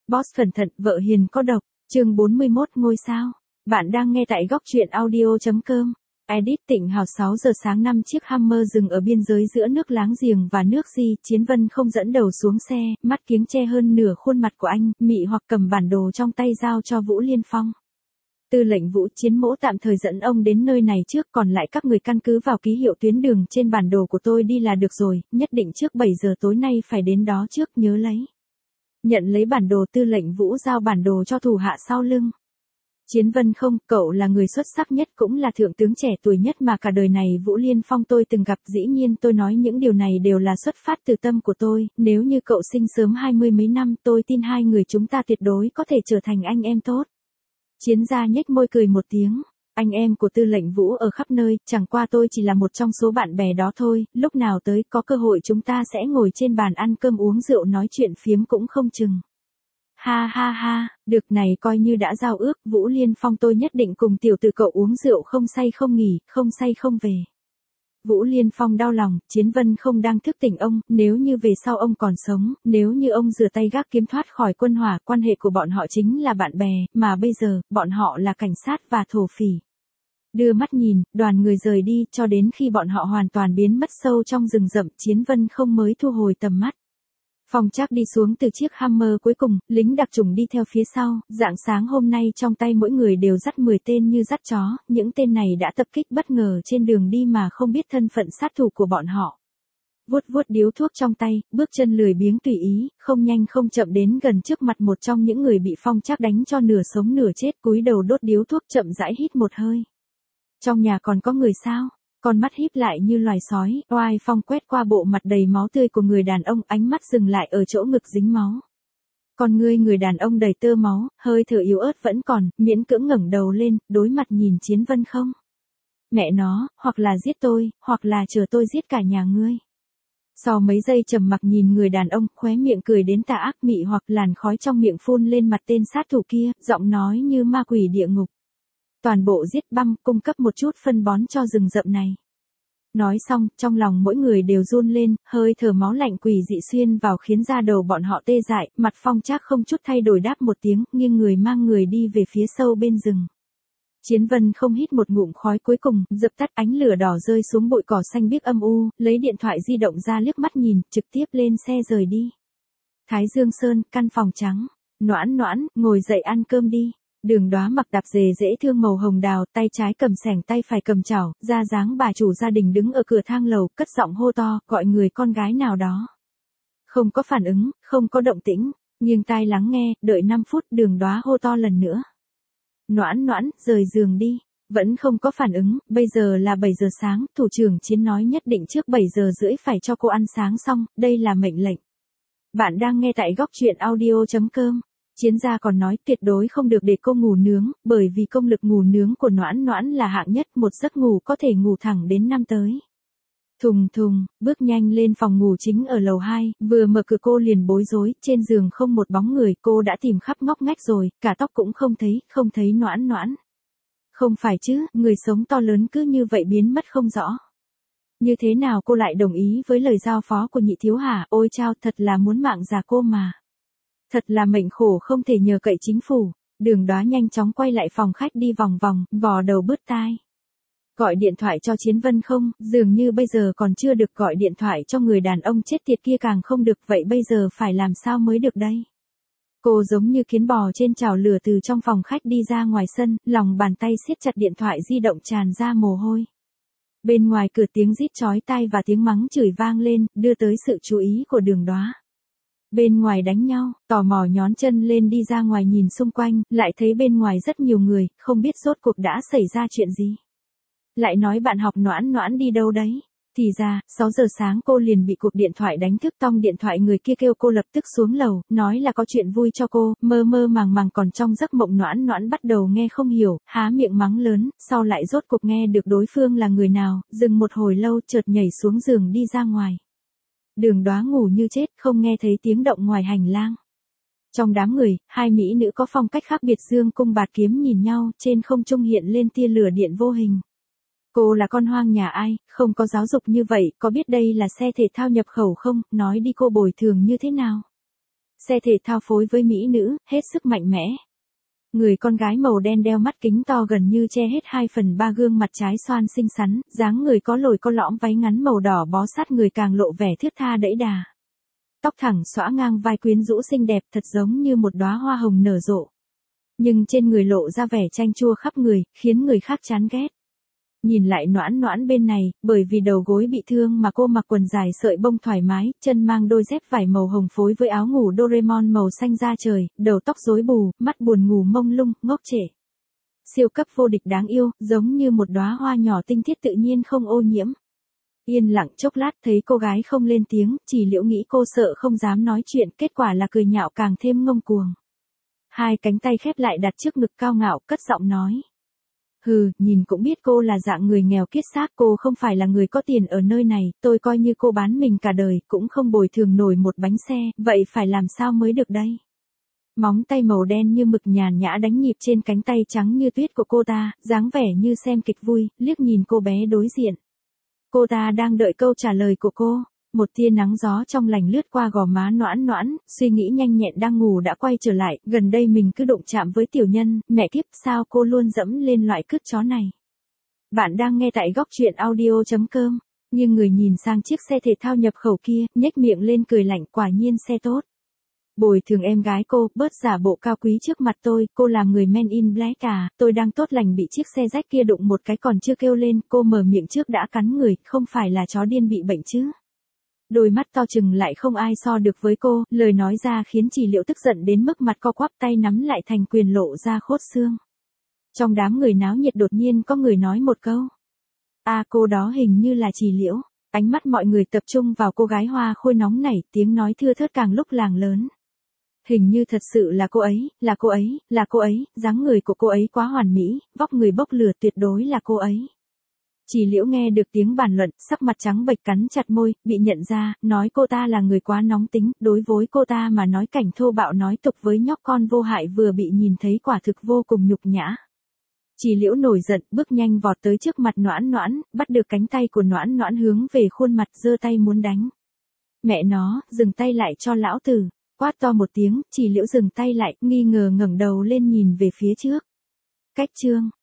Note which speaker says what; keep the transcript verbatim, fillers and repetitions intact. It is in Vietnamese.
Speaker 1: Boss cẩn thận, vợ hiền có độc. Chương bốn mươi mốt ngôi sao. Bạn đang nghe tại góc truyện audio chấm com. Edit Tịnh Hào sáu giờ sáng năm chiếc Hummer dừng ở biên giới giữa nước láng giềng và nước Di. Chiến Vân không dẫn đầu xuống xe, mắt kiếng che hơn nửa khuôn mặt của anh, mị hoặc cầm bản đồ trong tay giao cho Vũ Liên Phong. Tư lệnh Vũ, Chiến mỗ tạm thời dẫn ông đến nơi này trước, còn lại các người căn cứ vào ký hiệu tuyến đường trên bản đồ của tôi đi là được rồi, nhất định trước bảy giờ tối nay phải đến đó trước, nhớ lấy. Nhận lấy bản đồ, Tư lệnh Vũ giao bản đồ cho thủ hạ sau lưng. Chiến Vân không, cậu là người xuất sắc nhất cũng là thượng tướng trẻ tuổi nhất mà cả đời này Vũ Liên Phong tôi từng gặp, dĩ nhiên tôi nói những điều này đều là xuất phát từ tâm của tôi, nếu như cậu sinh sớm hai mươi mấy năm tôi tin hai người chúng ta tuyệt đối có thể trở thành anh em tốt. Chiến gia nhếch môi cười một tiếng, anh em của Tư lệnh Vũ ở khắp nơi, chẳng qua tôi chỉ là một trong số bạn bè đó thôi, lúc nào tới có cơ hội chúng ta sẽ ngồi trên bàn ăn cơm uống rượu nói chuyện phiếm cũng không chừng. Ha ha ha, được này coi như đã giao ước, Vũ Liên Phong tôi nhất định cùng tiểu tử cậu uống rượu không say không nghỉ, không say không về. Vũ Liên Phong đau lòng, Chiến Vân không đang thức tỉnh ông, nếu như về sau ông còn sống, nếu như ông rửa tay gác kiếm thoát khỏi quân hỏa, quan hệ của bọn họ chính là bạn bè, mà bây giờ, bọn họ là cảnh sát và thổ phỉ. Đưa mắt nhìn, đoàn người rời đi, cho đến khi bọn họ hoàn toàn biến mất sâu trong rừng rậm, Chiến Vân không mới thu hồi tầm mắt. Phong Trác đi xuống từ chiếc Hummer cuối cùng, lính đặc chủng đi theo phía sau, rạng sáng hôm nay trong tay mỗi người đều dắt mười tên như dắt chó, những tên này đã tập kích bất ngờ trên đường đi mà không biết thân phận sát thủ của bọn họ. Vuốt vuốt điếu thuốc trong tay, bước chân lười biếng tùy ý, không nhanh không chậm đến gần trước mặt một trong những người bị Phong Trác đánh cho nửa sống nửa chết, cúi đầu đốt điếu thuốc chậm rãi hít một hơi. Trong nhà còn có người sao? Con mắt híp lại như loài sói, oai phong quét qua bộ mặt đầy máu tươi của người đàn ông, ánh mắt dừng lại ở chỗ ngực dính máu. Con ngươi người đàn ông đầy tơ máu, hơi thở yếu ớt vẫn còn, miễn cưỡng ngẩng đầu lên, đối mặt nhìn Chiến Vân không. Mẹ nó, hoặc là giết tôi, hoặc là chờ tôi giết cả nhà ngươi. Sau mấy giây trầm mặc nhìn người đàn ông, khóe miệng cười đến tà ác mị hoặc làn khói trong miệng phun lên mặt tên sát thủ kia, giọng nói như ma quỷ địa ngục. Toàn bộ giết băm, cung cấp một chút phân bón cho rừng rậm này. Nói xong, trong lòng mỗi người đều run lên, hơi thở máu lạnh quỷ dị xuyên vào khiến da đầu bọn họ tê dại, mặt Phong Trác không chút thay đổi đáp một tiếng, nghiêng người mang người đi về phía sâu bên rừng. Chiến Vân không hít một ngụm khói cuối cùng, dập tắt ánh lửa đỏ rơi xuống bụi cỏ xanh biếc âm u, lấy điện thoại di động ra liếc mắt nhìn, trực tiếp lên xe rời đi. Thái Dương Sơn, căn phòng trắng. Noãn noãn, ngồi dậy ăn cơm đi. Đường Đóa mặc tạp dề dễ thương màu hồng đào, tay trái cầm xẻng tay phải cầm chảo, ra dáng bà chủ gia đình đứng ở cửa thang lầu, cất giọng hô to, gọi người con gái nào đó. Không có phản ứng, không có động tĩnh, nghiêng tai lắng nghe, đợi năm phút, Đường Đóa hô to lần nữa. Noãn noãn, rời giường đi. Vẫn không có phản ứng, bây giờ là bảy giờ sáng, thủ trưởng Chiến nói nhất định trước bảy giờ rưỡi phải cho cô ăn sáng xong, đây là mệnh lệnh. Bạn đang nghe tại góc truyện audio chấm com. Chiến gia còn nói tuyệt đối không được để cô ngủ nướng, bởi vì công lực ngủ nướng của Noãn Noãn là hạng nhất, một giấc ngủ có thể ngủ thẳng đến năm tới. Thùng thùng, bước nhanh lên phòng ngủ chính ở lầu hai, vừa mở cửa cô liền bối rối, trên giường không một bóng người, cô đã tìm khắp ngóc ngách rồi, cả tóc cũng không thấy, không thấy Noãn Noãn. Không phải chứ, người sống to lớn cứ như vậy biến mất không rõ. Như thế nào cô lại đồng ý với lời giao phó của nhị thiếu hả, ôi chao, thật là muốn mạng già cô mà. Thật là mệnh khổ không thể nhờ cậy chính phủ. Đường Đóa nhanh chóng quay lại phòng khách đi vòng vòng, vò đầu bứt tai. Gọi điện thoại cho Chiến Vân không, dường như bây giờ còn chưa được, gọi điện thoại cho người đàn ông chết tiệt kia càng không được, vậy bây giờ phải làm sao mới được đây? Cô giống như kiến bò trên chảo lửa từ trong phòng khách đi ra ngoài sân, lòng bàn tay siết chặt điện thoại di động tràn ra mồ hôi. Bên ngoài cửa tiếng rít chói tai và tiếng mắng chửi vang lên, đưa tới sự chú ý của Đường Đóa. Bên ngoài đánh nhau, tò mò nhón chân lên đi ra ngoài nhìn xung quanh, lại thấy bên ngoài rất nhiều người, không biết rốt cuộc đã xảy ra chuyện gì. Lại nói bạn học Noãn Noãn đi đâu đấy? Thì ra, sáu giờ sáng cô liền bị cuộc điện thoại đánh thức, tong điện thoại người kia kêu cô lập tức xuống lầu, nói là có chuyện vui cho cô, mơ mơ màng màng còn trong giấc mộng Noãn Noãn bắt đầu nghe không hiểu, há miệng mắng lớn, sau lại rốt cuộc nghe được đối phương là người nào, dừng một hồi lâu chợt nhảy xuống giường đi ra ngoài. Đường Đóa ngủ như chết, không nghe thấy tiếng động ngoài hành lang. Trong đám người, hai mỹ nữ có phong cách khác biệt dương cung bạt kiếm nhìn nhau, trên không trung hiện lên tia lửa điện vô hình. Cô là con hoang nhà ai, không có giáo dục như vậy, có biết đây là xe thể thao nhập khẩu không, nói đi cô bồi thường như thế nào? Xe thể thao phối với mỹ nữ, hết sức mạnh mẽ. Người con gái màu đen đeo mắt kính to gần như che hết hai phần ba gương mặt trái xoan xinh xắn, dáng người có lồi có lõm, váy ngắn màu đỏ bó sát người càng lộ vẻ thướt tha đẫy đà. Tóc thẳng xõa ngang vai quyến rũ xinh đẹp thật giống như một đóa hoa hồng nở rộ. Nhưng trên người lộ ra vẻ chanh chua khắp người, khiến người khác chán ghét. Nhìn lại Noãn Noãn bên này, bởi vì đầu gối bị thương mà cô mặc quần dài sợi bông thoải mái, chân mang đôi dép vải màu hồng phối với áo ngủ Doraemon màu xanh da trời, đầu tóc rối bù, mắt buồn ngủ mông lung, ngốc trệ. Siêu cấp vô địch đáng yêu, giống như một đóa hoa nhỏ tinh khiết tự nhiên không ô nhiễm. Yên lặng chốc lát thấy cô gái không lên tiếng, Chỉ Liễu nghĩ cô sợ không dám nói chuyện, kết quả là cười nhạo càng thêm ngông cuồng. Hai cánh tay khép lại đặt trước ngực cao ngạo, cất giọng nói. Hừ, nhìn cũng biết cô là dạng người nghèo kiết xác, cô không phải là người có tiền ở nơi này, tôi coi như cô bán mình cả đời, cũng không bồi thường nổi một bánh xe, vậy phải làm sao mới được đây? Móng tay màu đen như mực nhàn nhã đánh nhịp trên cánh tay trắng như tuyết của cô ta, dáng vẻ như xem kịch vui, liếc nhìn cô bé đối diện. Cô ta đang đợi câu trả lời của cô. Một tia nắng gió trong lành lướt qua gò má Noãn Noãn, suy nghĩ nhanh nhẹn đang ngủ đã quay trở lại, gần đây mình cứ đụng chạm với tiểu nhân, mẹ kiếp sao cô luôn dẫm lên loại cứt chó này. Bạn đang nghe tại góc truyện audio chấm com, nhưng người nhìn sang chiếc xe thể thao nhập khẩu kia, nhếch miệng lên cười lạnh, quả nhiên xe tốt. Bồi thường em gái cô, bớt giả bộ cao quý trước mặt tôi, cô làm người Men in Black à, tôi đang tốt lành bị chiếc xe rách kia đụng một cái còn chưa kêu lên, cô mở miệng trước đã cắn người, không phải là chó điên bị bệnh chứ. Đôi mắt to trừng lại không ai so được với cô, lời nói ra khiến Chỉ Liễu tức giận đến mức mặt co quắp, tay nắm lại thành quyền lộ ra khốt xương. Trong đám người náo nhiệt đột nhiên có người nói một câu. À, cô đó hình như là Chỉ Liễu. Ánh mắt mọi người tập trung vào cô gái hoa khôi nóng nảy, tiếng nói thưa thớt càng lúc làng lớn. Hình như thật sự là cô ấy, là cô ấy, là cô ấy, dáng người của cô ấy quá hoàn mỹ, vóc người bốc lửa, tuyệt đối là cô ấy. Chỉ Liễu nghe được tiếng bàn luận, sắc mặt trắng bệch, cắn chặt môi, bị nhận ra, nói cô ta là người quá nóng tính, đối với cô ta mà nói cảnh thô bạo nói tục với nhóc con vô hại vừa bị nhìn thấy quả thực vô cùng nhục nhã. Chỉ Liễu nổi giận, bước nhanh vọt tới trước mặt Noãn Noãn, bắt được cánh tay của Noãn Noãn hướng về khuôn mặt, giơ tay muốn đánh. Mẹ nó, dừng tay lại cho lão tử, quát to một tiếng, Chỉ Liễu dừng tay lại, nghi ngờ ngẩng đầu lên nhìn về phía trước. Cách chương